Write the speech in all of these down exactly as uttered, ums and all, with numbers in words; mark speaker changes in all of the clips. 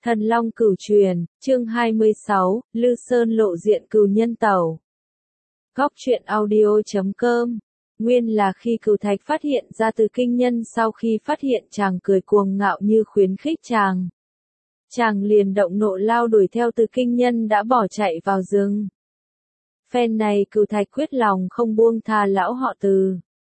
Speaker 1: Thần Long Cửu Truyền, chương hai mươi sáu, Lư Sơn lộ diện cừu nhân tẩu. Góc truyện audio chấm com. Nguyên là khi Cửu Thạch phát hiện ra Từ Kinh Nhân, sau khi phát hiện chàng cười cuồng ngạo như khuyến khích chàng. Chàng liền động nộ lao đuổi theo Từ Kinh Nhân đã bỏ chạy vào rừng. Phen này Cửu Thạch quyết lòng không buông tha lão họ Từ.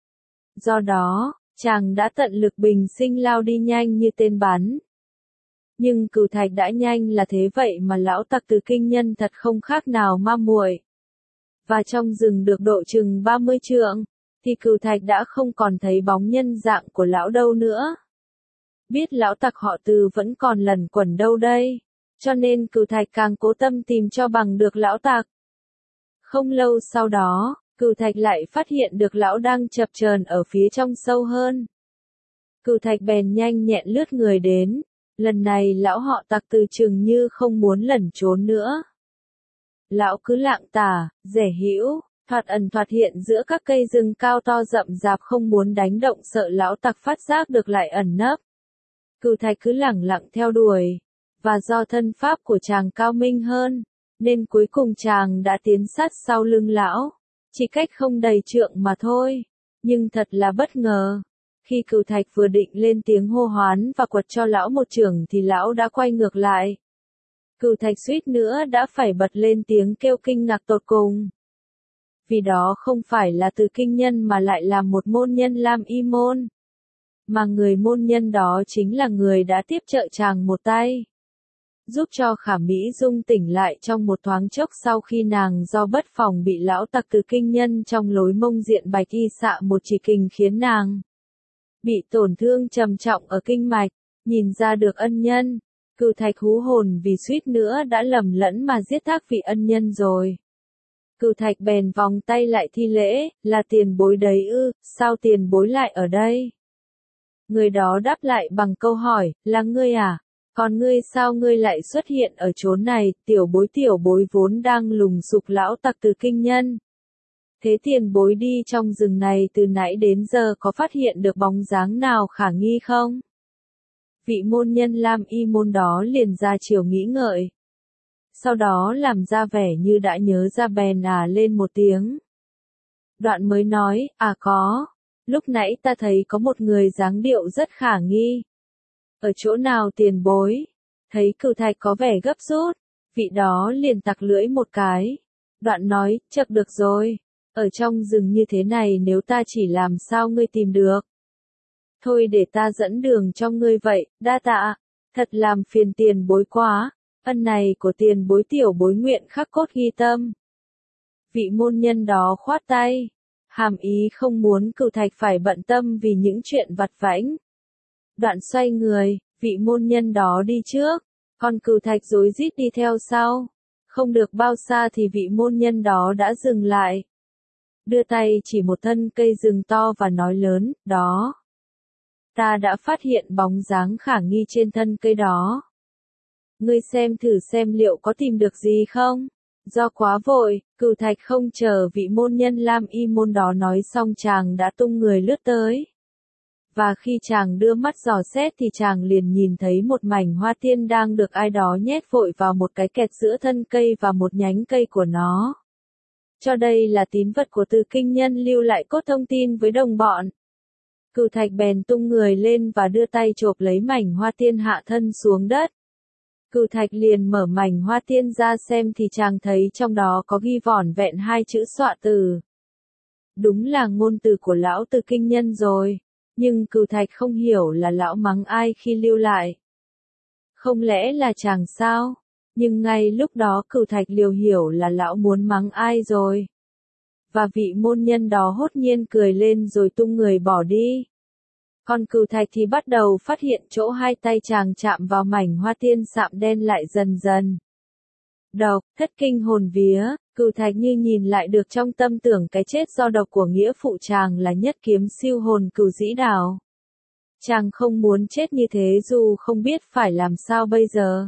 Speaker 1: Do đó, chàng đã tận lực bình sinh lao đi nhanh như tên bắn. Nhưng Cửu Thạch đã nhanh là thế vậy mà lão tặc Từ Kinh Nhân thật không khác nào ma muội. Và trong rừng được độ chừng ba mươi trượng, thì Cửu Thạch đã không còn thấy bóng nhân dạng của lão đâu nữa. Biết lão tặc họ Từ vẫn còn lẩn quẩn đâu đây, cho nên Cửu Thạch càng cố tâm tìm cho bằng được lão tặc. Không lâu sau đó, Cửu Thạch lại phát hiện được lão đang chập chờn ở phía trong sâu hơn. Cửu Thạch bèn nhanh nhẹn lướt người đến. Lần này lão họ tặc từ chừng như không muốn lẩn trốn nữa. Lão cứ lạng tả, rẻ hữu, thoạt ẩn thoạt hiện giữa các cây rừng cao to rậm rạp, không muốn đánh động, sợ lão tặc phát giác được lại ẩn nấp. Cửu Thạch cứ lẳng lặng theo đuổi, và do thân pháp của chàng cao minh hơn, nên cuối cùng chàng đã tiến sát sau lưng lão, chỉ cách không đầy trượng mà thôi. Nhưng thật là bất ngờ. Khi Cửu Thạch vừa định lên tiếng hô hoán và quật cho lão một chưởng thì lão đã quay ngược lại. Cửu Thạch suýt nữa đã phải bật lên tiếng kêu kinh ngạc tột cùng. Vì đó không phải là Từ Kinh Nhân mà lại là một môn nhân Lam Y Môn. Mà người môn nhân đó chính là người đã tiếp trợ chàng một tay, giúp cho Khả Mỹ Dung tỉnh lại trong một thoáng chốc sau khi nàng do bất phòng bị lão tặc Từ Kinh Nhân trong lối mông diện bạch y xạ một chỉ kình khiến nàng bị tổn thương trầm trọng ở kinh mạch. Nhìn ra được ân nhân, Cửu Thạch hú hồn vì suýt nữa đã lầm lẫn mà giết thác vị ân nhân rồi. Cửu Thạch bèn vòng tay lại thi lễ, là tiền bối đấy ư, sao tiền bối lại ở đây? Người đó đáp lại bằng câu hỏi, là ngươi à? Còn ngươi sao ngươi lại xuất hiện ở chốn này? Tiểu bối tiểu bối vốn đang lùng sục lão tặc Từ Kinh Nhân. Thế tiền bối đi trong rừng này từ nãy đến giờ có phát hiện được bóng dáng nào khả nghi không? Vị môn nhân Lam Y Môn đó liền ra chiều nghĩ ngợi. Sau đó làm ra vẻ như đã nhớ ra bèn à lên một tiếng. Đoạn mới nói, à có, lúc nãy ta thấy có một người dáng điệu rất khả nghi. Ở chỗ nào tiền bối? Thấy Cửu Thạch có vẻ gấp rút, vị đó liền tặc lưỡi một cái. Đoạn nói, chậc được rồi. Ở trong rừng như thế này nếu ta chỉ làm sao ngươi tìm được? Thôi để ta dẫn đường cho ngươi vậy, đa tạ, thật làm phiền tiền bối quá, ân này của tiền bối tiểu bối nguyện khắc cốt ghi tâm. Vị môn nhân đó khoát tay, hàm ý không muốn Cửu Thạch phải bận tâm vì những chuyện vặt vãnh. Đoạn xoay người, vị môn nhân đó đi trước, còn Cửu Thạch rối rít đi theo sau. Không được bao xa thì vị môn nhân đó đã dừng lại. Đưa tay chỉ một thân cây rừng to và nói lớn, đó. Ta đã phát hiện bóng dáng khả nghi trên thân cây đó. Ngươi xem thử xem liệu có tìm được gì không? Do quá vội, Cửu Thạch không chờ vị môn nhân Lam Y Môn đó nói xong chàng đã tung người lướt tới. Và khi chàng đưa mắt dò xét thì chàng liền nhìn thấy một mảnh hoa tiên đang được ai đó nhét vội vào một cái kẹt giữa thân cây và một nhánh cây của nó. Cho đây là tín vật của Từ Kinh Nhân lưu lại cốt thông tin với đồng bọn. Cửu Thạch bèn tung người lên và đưa tay chộp lấy mảnh hoa tiên hạ thân xuống đất. Cửu Thạch liền mở mảnh hoa tiên ra xem thì chàng thấy trong đó có ghi vỏn vẹn hai chữ xọa từ. Đúng là ngôn từ của lão Từ Kinh Nhân rồi, nhưng Cửu Thạch không hiểu là lão mắng ai khi lưu lại. Không lẽ là chàng sao? Nhưng ngay lúc đó Cửu Thạch liều hiểu là lão muốn mắng ai rồi. Và vị môn nhân đó hốt nhiên cười lên rồi tung người bỏ đi. Còn Cửu Thạch thì bắt đầu phát hiện chỗ hai tay chàng chạm vào mảnh hoa tiên sạm đen lại dần dần. Độc, thất kinh hồn vía, Cửu Thạch như nhìn lại được trong tâm tưởng cái chết do độc của nghĩa phụ chàng là nhất kiếm siêu hồn Cửu Dĩ Đào. Chàng không muốn chết như thế dù không biết phải làm sao bây giờ.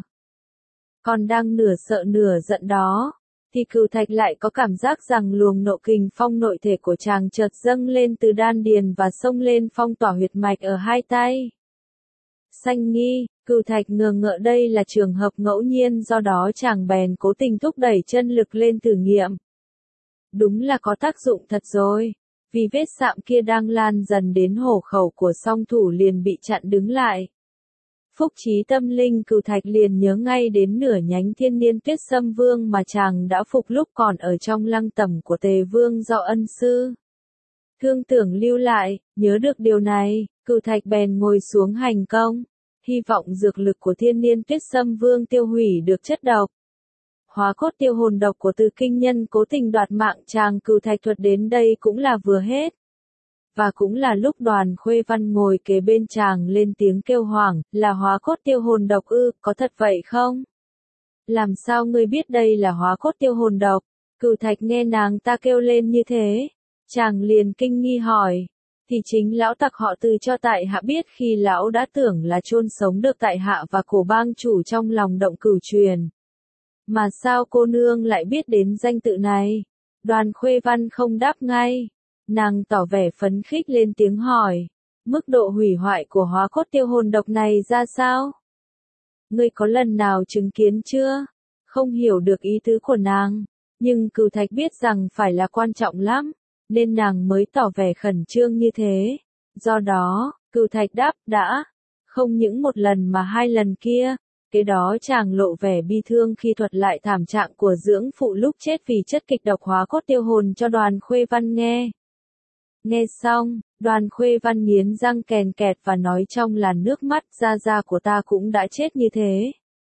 Speaker 1: Còn đang nửa sợ nửa giận đó, thì Cửu Thạch lại có cảm giác rằng luồng nộ kình phong nội thể của chàng chợt dâng lên từ đan điền và xông lên phong tỏa huyệt mạch ở hai tay. Sanh nghi, Cửu Thạch ngờ ngợ đây là trường hợp ngẫu nhiên, do đó chàng bèn cố tình thúc đẩy chân lực lên thử nghiệm. Đúng là có tác dụng thật rồi, vì vết sạm kia đang lan dần đến hổ khẩu của song thủ liền bị chặn đứng lại. Phúc trí tâm linh Cửu Thạch liền nhớ ngay đến nửa nhánh Thiên Niên Tuyết Sâm Vương mà chàng đã phục lúc còn ở trong lăng tẩm của Tề Vương do ân sư thương tưởng lưu lại. Nhớ được điều này, Cửu Thạch bèn ngồi xuống hành công, hy vọng dược lực của Thiên Niên Tuyết Sâm Vương tiêu hủy được chất độc. Hóa cốt tiêu hồn độc của Từ Kinh Nhân cố tình đoạt mạng chàng, Cửu Thạch thuật đến đây cũng là vừa hết. Và cũng là lúc Đoàn Khuê Văn ngồi kế bên chàng lên tiếng kêu hoảng, là hóa cốt tiêu hồn độc ư, có thật vậy không? Làm sao ngươi biết đây là hóa cốt tiêu hồn độc? Cửu Thạch nghe nàng ta kêu lên như thế, chàng liền kinh nghi hỏi, thì chính lão tặc họ Từ cho tại hạ biết khi lão đã tưởng là chôn sống được tại hạ và cổ bang chủ trong lòng động Cửu Truyền. Mà sao cô nương lại biết đến danh tự này? Đoàn Khuê Văn không đáp ngay. Nàng tỏ vẻ phấn khích lên tiếng hỏi, mức độ hủy hoại của hóa cốt tiêu hồn độc này ra sao? Ngươi có lần nào chứng kiến chưa? Không hiểu được ý tứ của nàng, nhưng Cửu Thạch biết rằng phải là quan trọng lắm, nên nàng mới tỏ vẻ khẩn trương như thế. Do đó, Cửu Thạch đáp, đã, không những một lần mà hai lần kia. Kế đó chàng lộ vẻ bi thương khi thuật lại thảm trạng của dưỡng phụ lúc chết vì chất kịch độc hóa cốt tiêu hồn cho Đoàn Khuê Văn nghe. Nghe xong, Đoàn Khuê Văn nghiến răng kèn kẹt và nói trong làn nước mắt, gia gia của ta cũng đã chết như thế.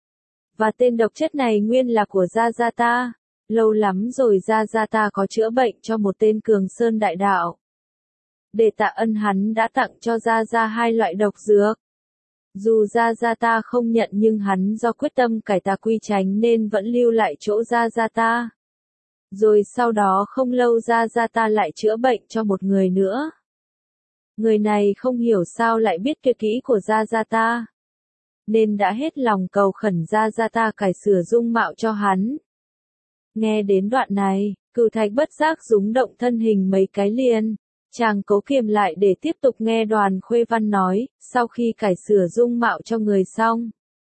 Speaker 1: Và tên độc chất này nguyên là của gia gia ta. Lâu lắm rồi gia gia ta có chữa bệnh cho một tên Cường Sơn đại đạo. Để tạ ân hắn đã tặng cho gia gia hai loại độc dược. Dù gia gia ta không nhận nhưng hắn do quyết tâm cải tà quy chánh nên vẫn lưu lại chỗ gia gia ta. Rồi sau đó không lâu gia gia ta lại chữa bệnh cho một người nữa. Người này không hiểu sao lại biết tuyệt kỹ của gia gia ta, nên đã hết lòng cầu khẩn gia gia ta cải sửa dung mạo cho hắn. Nghe đến đoạn này, Cửu Thạch bất giác rúng động thân hình mấy cái liền. Chàng cố kiềm lại để tiếp tục nghe Đoàn Khuê Văn nói, sau khi cải sửa dung mạo cho người xong.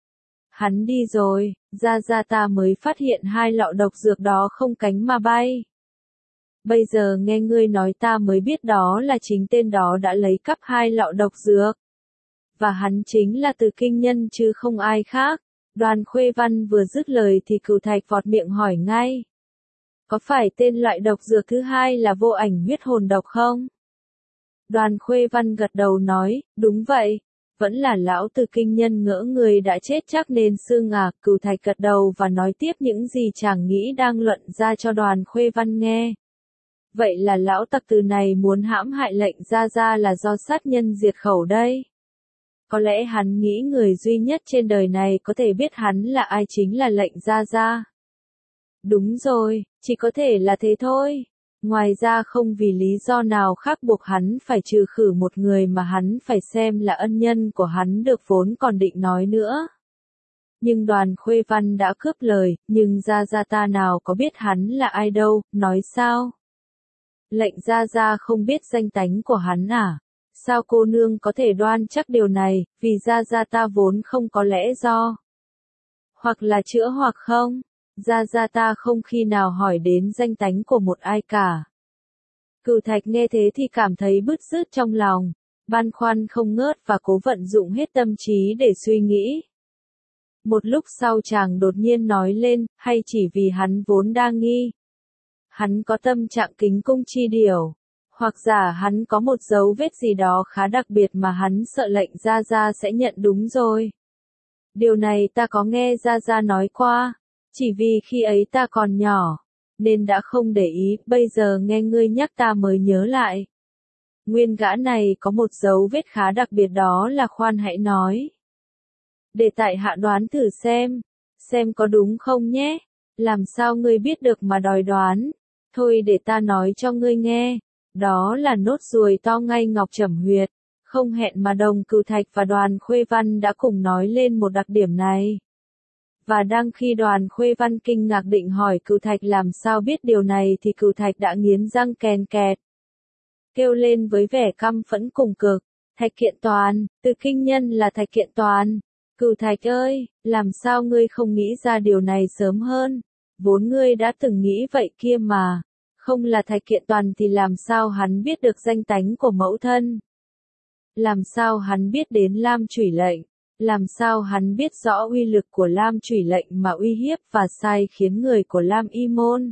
Speaker 1: Hắn đi rồi, gia gia ta mới phát hiện hai lọ độc dược đó không cánh mà bay. Bây giờ nghe ngươi nói ta mới biết đó là chính tên đó đã lấy cắp hai lọ độc dược. Và hắn chính là Từ Kinh Nhân chứ không ai khác. Đoàn Khuê Văn vừa dứt lời thì Cửu Thạch vọt miệng hỏi ngay. Có phải tên loại độc dược thứ hai là vô ảnh huyết hồn độc không? Đoàn Khuê Văn gật đầu nói, đúng vậy. Vẫn là lão Từ Kinh Nhân ngỡ người đã chết chắc nên xương à. Cửu Thạch gật đầu và nói tiếp những gì chàng nghĩ đang luận ra cho Đoàn Khuê Văn nghe. Vậy là lão tặc Từ này muốn hãm hại lệnh gia gia là do sát nhân diệt khẩu đây. Có lẽ hắn nghĩ người duy nhất trên đời này có thể biết hắn là ai chính là lệnh gia gia. Đúng rồi, chỉ có thể là thế thôi. Ngoài ra không vì lý do nào khác buộc hắn phải trừ khử một người mà hắn phải xem là ân nhân của hắn được vốn còn định nói nữa. Nhưng Đoàn Khuê Văn đã cướp lời, nhưng gia gia ta nào có biết hắn là ai đâu, nói sao? Lệnh gia gia không biết danh tánh của hắn à? Sao cô nương có thể đoan chắc điều này, vì gia gia ta vốn không có lẽ do. Hoặc là chữa hoặc không, gia gia ta không khi nào hỏi đến danh tánh của một ai cả. Cửu Thạch nghe thế thì cảm thấy bứt rứt trong lòng, băn khoăn không ngớt và cố vận dụng hết tâm trí để suy nghĩ. Một lúc sau chàng đột nhiên nói lên, hay chỉ vì hắn vốn đa nghi. Hắn có tâm trạng kính cung chi điều. Hoặc giả hắn có một dấu vết gì đó khá đặc biệt mà hắn sợ lệnh gia gia sẽ nhận đúng rồi. Điều này ta có nghe gia gia nói qua, chỉ vì khi ấy ta còn nhỏ, nên đã không để ý, bây giờ nghe ngươi nhắc ta mới nhớ lại. Nguyên gã này có một dấu vết khá đặc biệt đó là khoan hãy nói. Để tại hạ đoán thử xem, xem có đúng không nhé, làm sao ngươi biết được mà đòi đoán, thôi để ta nói cho ngươi nghe. Đó là nốt ruồi to ngay ngọc trẩm huyệt. Không hẹn mà Đồng Cửu Thạch và Đoàn Khuê Văn đã cùng nói lên một đặc điểm này. Và đang khi Đoàn Khuê Văn kinh ngạc định hỏi Cửu Thạch làm sao biết điều này thì Cửu Thạch đã nghiến răng kèn kẹt. Kêu lên với vẻ căm phẫn cùng cực. Thạch Kiện Toàn, Từ Kinh Nhân là Thạch Kiện Toàn. Cửu Thạch ơi, làm sao ngươi không nghĩ ra điều này sớm hơn? Vốn ngươi đã từng nghĩ vậy kia mà. Không là Thạch Kiện Toàn thì làm sao hắn biết được danh tánh của mẫu thân? Làm sao hắn biết đến Lam Chủy lệnh? Làm sao hắn biết rõ uy lực của Lam Chủy lệnh mà uy hiếp và sai khiến người của Lam Y môn?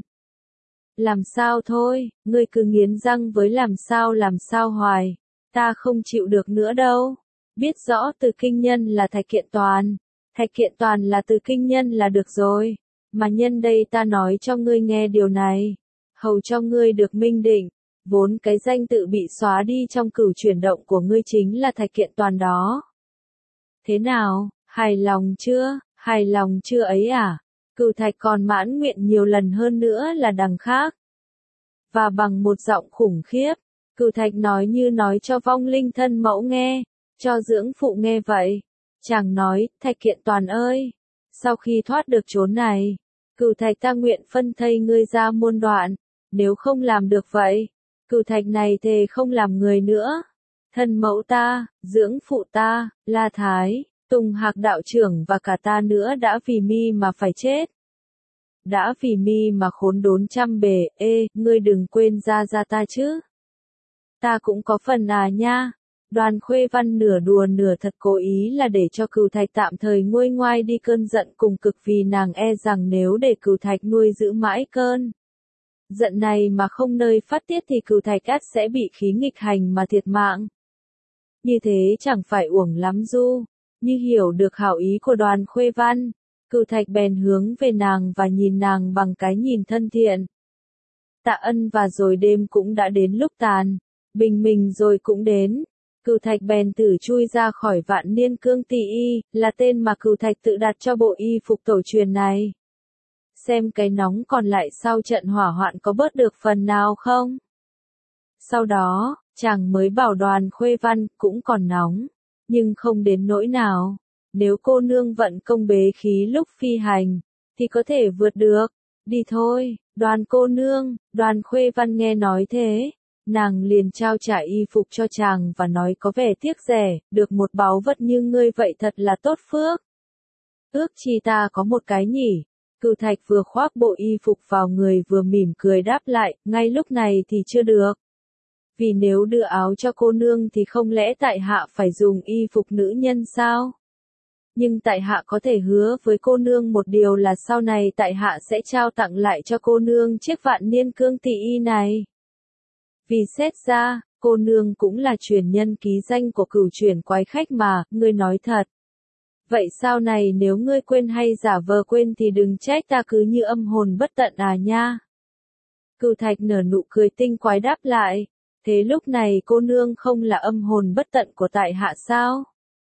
Speaker 1: Làm sao thôi, ngươi cứ nghiến răng với làm sao làm sao hoài. Ta không chịu được nữa đâu. Biết rõ Từ Kinh Nhân là Thạch Kiện Toàn. Thạch Kiện Toàn là Từ Kinh Nhân là được rồi. Mà nhân đây ta nói cho ngươi nghe điều này. Hầu cho ngươi được minh định. Vốn cái danh tự bị xóa đi trong cửu chuyển động của ngươi chính là Thạch Kiện Toàn đó. Thế nào, hài lòng chưa, hài lòng chưa ấy à? Cửu Thạch còn mãn nguyện nhiều lần hơn nữa là đằng khác. Và bằng một giọng khủng khiếp, Cửu Thạch nói như nói cho vong linh thân mẫu nghe, cho dưỡng phụ nghe vậy. Chàng nói, Thạch Kiện Toàn ơi, sau khi thoát được chốn này, Cửu Thạch ta nguyện phân thây ngươi ra muôn đoạn, nếu không làm được vậy, Cửu Thạch này thề không làm người nữa. Thân mẫu ta, dưỡng phụ ta, La Thái, Tùng Hạc đạo trưởng và cả ta nữa đã vì mi mà phải chết. Đã vì mi mà khốn đốn trăm bề, ê, ngươi đừng quên ra ra ta chứ. Ta cũng có phần à nha. Đoàn Khuê Văn nửa đùa nửa thật cố ý là để cho Cửu Thạch tạm thời nguôi ngoai đi cơn giận cùng cực vì nàng e rằng nếu để Cửu Thạch nuôi giữ mãi cơn giận này mà không nơi phát tiết thì Cửu Thạch ắt sẽ bị khí nghịch hành mà thiệt mạng. Như thế chẳng phải uổng lắm du. Như hiểu được hảo ý của Đoàn Khuê Văn, Cửu Thạch bèn hướng về nàng và nhìn nàng bằng cái nhìn thân thiện. Tạ ân và rồi đêm cũng đã đến lúc tàn, bình minh rồi cũng đến. Cửu Thạch bèn tử chui ra khỏi Vạn Niên Cương Tỷ Y, là tên mà Cửu Thạch tự đặt cho bộ y phục tổ truyền này. Xem cái nóng còn lại sau trận hỏa hoạn có bớt được phần nào không? Sau đó, chàng mới bảo Đoàn Khuê Văn cũng còn nóng, nhưng không đến nỗi nào. Nếu cô nương vận công bế khí lúc phi hành, thì có thể vượt được. Đi thôi, Đoàn cô nương. Đoàn Khuê Văn nghe nói thế, nàng liền trao trả y phục cho chàng và nói có vẻ tiếc rẻ, được một báu vật như ngươi vậy thật là tốt phước. Ước chi ta có một cái nhỉ. Cửu Thạch vừa khoác bộ y phục vào người vừa mỉm cười đáp lại, ngay lúc này thì chưa được. Vì nếu đưa áo cho cô nương thì không lẽ tại hạ phải dùng y phục nữ nhân sao? Nhưng tại hạ có thể hứa với cô nương một điều là sau này tại hạ sẽ trao tặng lại cho cô nương chiếc Vạn Niên Cương Tỷ Y này. Vì xét ra, cô nương cũng là truyền nhân ký danh của cửu truyền quái khách mà, ngươi nói thật. Vậy sau này nếu ngươi quên hay giả vờ quên thì đừng trách ta cứ như âm hồn bất tận à nha. Cửu Thạch nở nụ cười tinh quái đáp lại, thế lúc này cô nương không là âm hồn bất tận của tại hạ sao?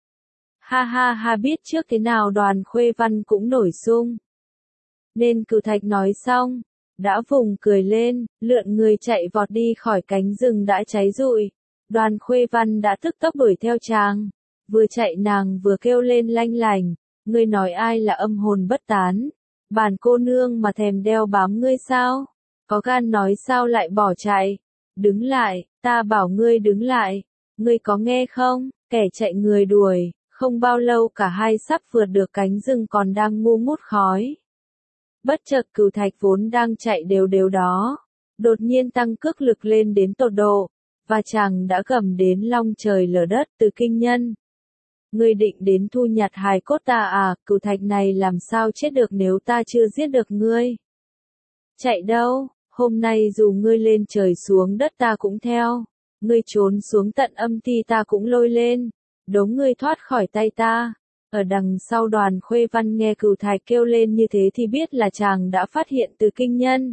Speaker 1: Ha ha ha, biết trước thế nào Đoàn Khuê Văn cũng nổi sung. Nên Cửu Thạch nói xong, đã vùng cười lên, lượn người chạy vọt đi khỏi cánh rừng đã cháy rụi. Đoàn Khuê Văn đã tức tốc đuổi theo chàng. Vừa chạy nàng vừa kêu lên lanh lành, ngươi nói ai là âm hồn bất tán? Bản cô nương mà thèm đeo bám ngươi sao? Có gan nói sao lại bỏ chạy? Đứng lại, ta bảo ngươi đứng lại. Ngươi có nghe không? Kẻ chạy người đuổi, không bao lâu cả hai sắp vượt được cánh rừng còn đang ngu ngút khói. Bất chợt Cửu Thạch vốn đang chạy đều đều đó, đột nhiên tăng cước lực lên đến tột độ, và chàng đã gầm đến long trời lở đất. Từ Kinh Nhân, ngươi định đến thu nhặt hài cốt ta à? Cửu Thạch này làm sao chết được nếu ta chưa giết được ngươi? Chạy đâu? Hôm nay dù ngươi lên trời xuống đất ta cũng theo, ngươi trốn xuống tận âm ti ta cũng lôi lên, đống ngươi thoát khỏi tay ta. Ở đằng sau Đoàn Khuê Văn nghe Cửu Thạch kêu lên như thế thì biết là chàng đã phát hiện Từ Kinh Nhân.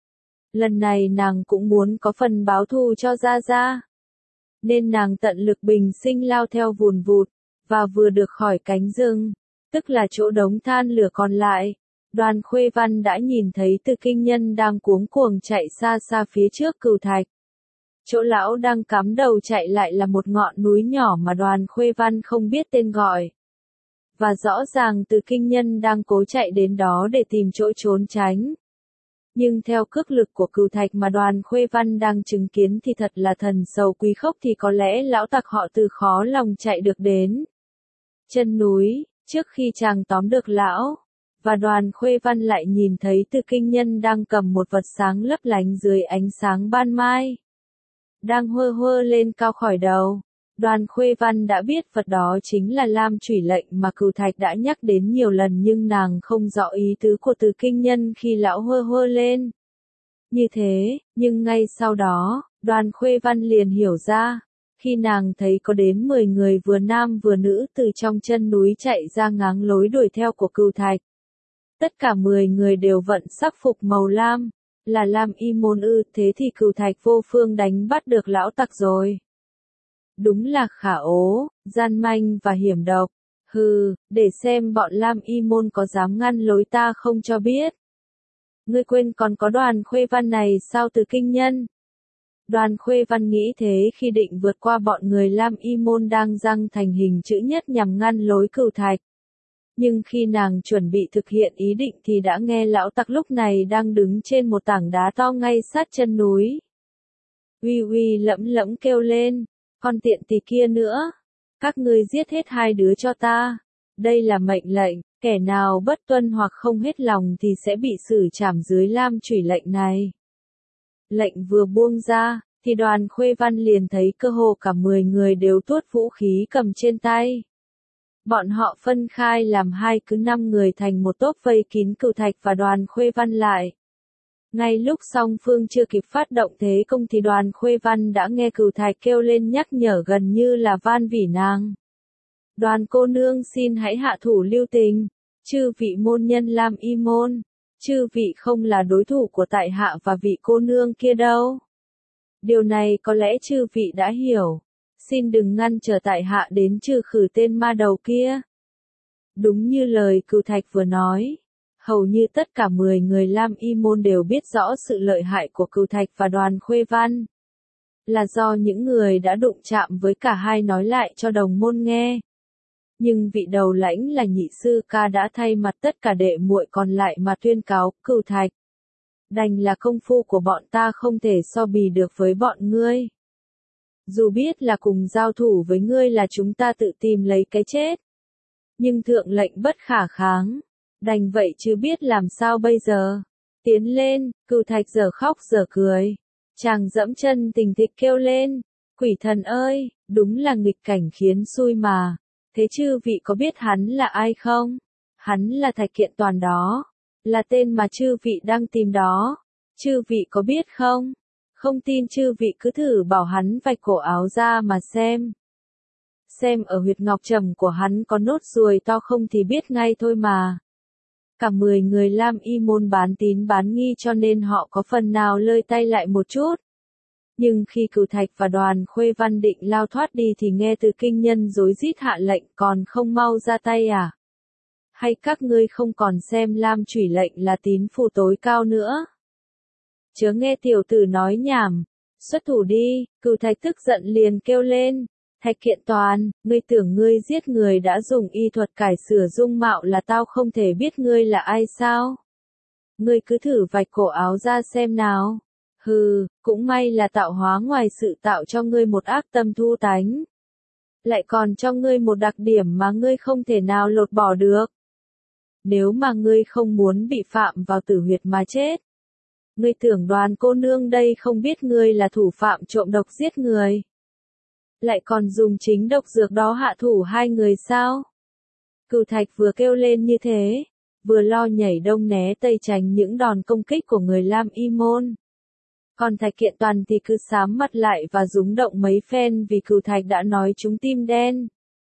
Speaker 1: Lần này nàng cũng muốn có phần báo thù cho Gia Gia, nên nàng tận lực bình sinh lao theo vùn vụt, và vừa được khỏi cánh rừng, tức là chỗ đống than lửa còn lại. Đoàn Khuê Văn đã nhìn thấy Từ Kinh Nhân đang cuống cuồng chạy xa xa phía trước Cửu Thạch. Chỗ lão đang cắm đầu chạy lại là một ngọn núi nhỏ mà Đoàn Khuê Văn không biết tên gọi. Và rõ ràng Từ Kinh Nhân đang cố chạy đến đó để tìm chỗ trốn tránh. Nhưng theo cước lực của Cửu Thạch mà Đoàn Khuê Văn đang chứng kiến thì thật là thần sầu quý khốc thì có lẽ lão tặc họ Từ khó lòng chạy được đến chân núi. Trước khi chàng tóm được lão, và Đoàn Khuê Văn lại nhìn thấy Từ Kinh Nhân đang cầm một vật sáng lấp lánh dưới ánh sáng ban mai. Đang hơ hơ lên cao khỏi đầu. Đoàn Khuê Văn đã biết vật đó chính là lam chủy lệnh mà Cửu Thạch đã nhắc đến nhiều lần, nhưng nàng không rõ ý tứ của Từ Kinh Nhân khi lão hơ hơ lên. Như thế, nhưng ngay sau đó, Đoàn Khuê Văn liền hiểu ra, khi nàng thấy có đến mười người vừa nam vừa nữ từ trong chân núi chạy ra ngáng lối đuổi theo của Cửu Thạch. Tất cả mười người đều vận sắc phục màu lam, là lam y môn ư, thế thì Cửu Thạch vô phương đánh bắt được lão tặc rồi. Đúng là khả ố, gian manh và hiểm độc. Hừ, để xem bọn lam y môn có dám ngăn lối ta không cho biết. Ngươi quên còn có Đoàn Khuê Văn này sao Từ Kinh Nhân? Đoàn Khuê Văn nghĩ thế khi định vượt qua bọn người lam y môn đang giăng thành hình chữ nhất nhằm ngăn lối Cửu Thạch. Nhưng khi nàng chuẩn bị thực hiện ý định thì đã nghe lão tặc lúc này đang đứng trên một tảng đá to ngay sát chân núi. Uy uy lẫm lẫm kêu lên, con tiện tỳ kia nữa, các ngươi giết hết hai đứa cho ta. Đây là mệnh lệnh, kẻ nào bất tuân hoặc không hết lòng thì sẽ bị xử trảm dưới lam chủy lệnh này. Lệnh vừa buông ra, thì Đoàn Khuê Văn liền thấy cơ hồ cả mười người đều tuốt vũ khí cầm trên tay. Bọn họ phân khai làm hai cứ năm người thành một tốp vây kín Cửu Thạch và Đoàn Khuê Văn lại. Ngay lúc song phương chưa kịp phát động thế công thì Đoàn Khuê Văn đã nghe Cửu Thạch kêu lên nhắc nhở gần như là van vỉ nàng. Đoàn cô nương xin hãy hạ thủ lưu tình, chư vị môn nhân lam y môn, chư vị không là đối thủ của tại hạ và vị cô nương kia đâu. Điều này có lẽ chư vị đã hiểu, xin đừng ngăn trở tại hạ đến trừ khử tên ma đầu kia. Đúng như lời Cửu Thạch vừa nói. Hầu như tất cả mười người lam y môn đều biết rõ sự lợi hại của Cửu Thạch và Đoàn Khuê Văn. Là do những người đã đụng chạm với cả hai nói lại cho đồng môn nghe. Nhưng vị đầu lãnh là nhị sư ca đã thay mặt tất cả đệ muội còn lại mà tuyên cáo Cửu Thạch. Đành là công phu của bọn ta không thể so bì được với bọn ngươi. Dù biết là cùng giao thủ với ngươi là chúng ta tự tìm lấy cái chết. Nhưng thượng lệnh bất khả kháng. Đành vậy chứ biết làm sao bây giờ. Tiến lên, Cửu Thạch giờ khóc giờ cười. Chàng dẫm chân tình thịch kêu lên. Quỷ thần ơi, đúng là nghịch cảnh khiến xui mà. Thế chư vị có biết hắn là ai không? Hắn là Thạch Kiện Toàn đó. Là tên mà chư vị đang tìm đó. Chư vị có biết không? Không tin chư vị cứ thử bảo hắn vạch cổ áo ra mà xem. Xem ở huyệt ngọc trầm của hắn có nốt ruồi to không thì biết ngay thôi mà. Cả mười người lam y môn bán tín bán nghi cho nên họ có phần nào lơi tay lại một chút. Nhưng khi Cửu Thạch và Đoàn Khuê Văn định lao thoát đi thì nghe Từ Kinh Nhân rối rít hạ lệnh còn không mau ra tay à? Hay các ngươi không còn xem lam chủy lệnh là tín phù tối cao nữa? Chớ nghe tiểu tử nói nhảm, xuất thủ đi. Cửu Thạch tức giận liền kêu lên. Thạch Kiện Toàn, ngươi tưởng ngươi giết người đã dùng y thuật cải sửa dung mạo là tao không thể biết ngươi là ai sao? Ngươi cứ thử vạch cổ áo ra xem nào. Hừ, cũng may là tạo hóa ngoài sự tạo cho ngươi một ác tâm thu tánh. Lại còn cho ngươi một đặc điểm mà ngươi không thể nào lột bỏ được. Nếu mà ngươi không muốn bị phạm vào tử huyệt mà chết. Ngươi tưởng Đoàn cô nương đây không biết ngươi là thủ phạm trộm độc giết người. Lại còn dùng chính độc dược đó hạ thủ hai người sao? Cửu Thạch vừa kêu lên như thế, vừa lo nhảy đông né tây tránh những đòn công kích của người lam y môn. Còn Thạch Kiện Toàn thì cứ sám mặt lại và rúng động mấy phen vì Cửu Thạch đã nói trúng tim đen.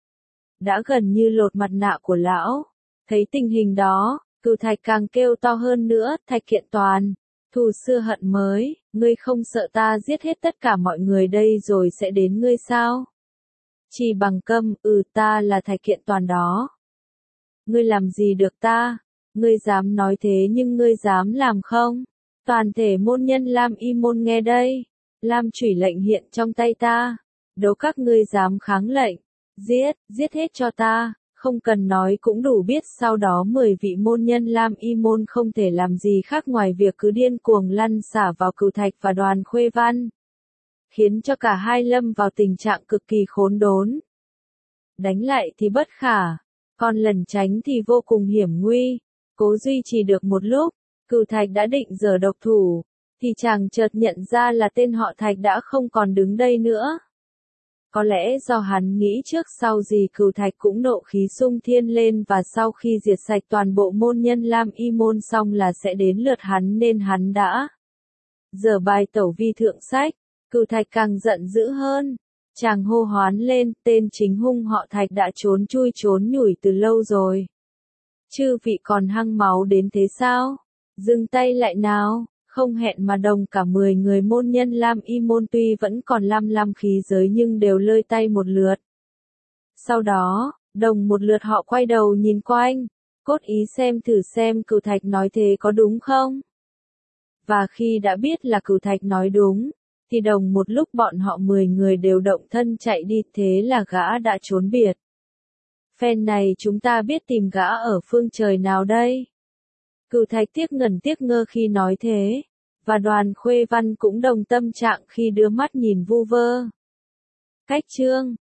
Speaker 1: Đã gần như lột mặt nạ của lão. Thấy tình hình đó, Cửu Thạch càng kêu to hơn nữa. Thạch Kiện Toàn, thù xưa hận mới, ngươi không sợ ta giết hết tất cả mọi người đây rồi sẽ đến ngươi sao? Chỉ bằng câm, ừ ta là Thạch Kiện Toàn đó. Ngươi làm gì được ta? Ngươi dám nói thế nhưng ngươi dám làm không? Toàn thể môn nhân lam y môn nghe đây. Lam chủy lệnh hiện trong tay ta. Đố các ngươi dám kháng lệnh. Giết, giết hết cho ta. Không cần nói cũng đủ biết sau đó mười vị môn nhân lam y môn không thể làm gì khác ngoài việc cứ điên cuồng lăn xả vào Cửu Thạch và Đoàn Khuê Văn. Khiến cho cả hai lâm vào tình trạng cực kỳ khốn đốn. Đánh lại thì bất khả. Còn lẩn tránh thì vô cùng hiểm nguy. Cố duy trì được một lúc, Cửu Thạch đã định giở độc thủ, thì chàng chợt nhận ra là tên họ Thạch đã không còn đứng đây nữa. Có lẽ do hắn nghĩ trước sau gì Cửu Thạch cũng nộ khí xung thiên lên và sau khi diệt sạch toàn bộ môn nhân Lam Y môn xong là sẽ đến lượt hắn nên hắn đã giở bài tẩu vi thượng sách. Cửu Thạch càng giận dữ hơn. Chàng hô hoán lên, tên chính hung họ Thạch đã trốn chui trốn nhủi từ lâu rồi. Chư vị còn hăng máu đến thế sao? Dừng tay lại nào, không hẹn mà đồng cả mười người môn nhân Lam Y môn tuy vẫn còn lăm lăm khí giới nhưng đều lơi tay một lượt. Sau đó, đồng một lượt họ quay đầu nhìn quanh, cốt ý xem thử xem Cửu Thạch nói thế có đúng không? Và khi đã biết là Cửu Thạch nói đúng, thì đồng một lúc bọn họ mười người đều động thân chạy đi, thế là gã đã trốn biệt. Phen này chúng ta biết tìm gã ở phương trời nào đây? Cửu Thạch tiếc ngẩn tiếc ngơ khi nói thế, và Đoàn Khuê Văn cũng đồng tâm trạng khi đưa mắt nhìn vu vơ. Cách chương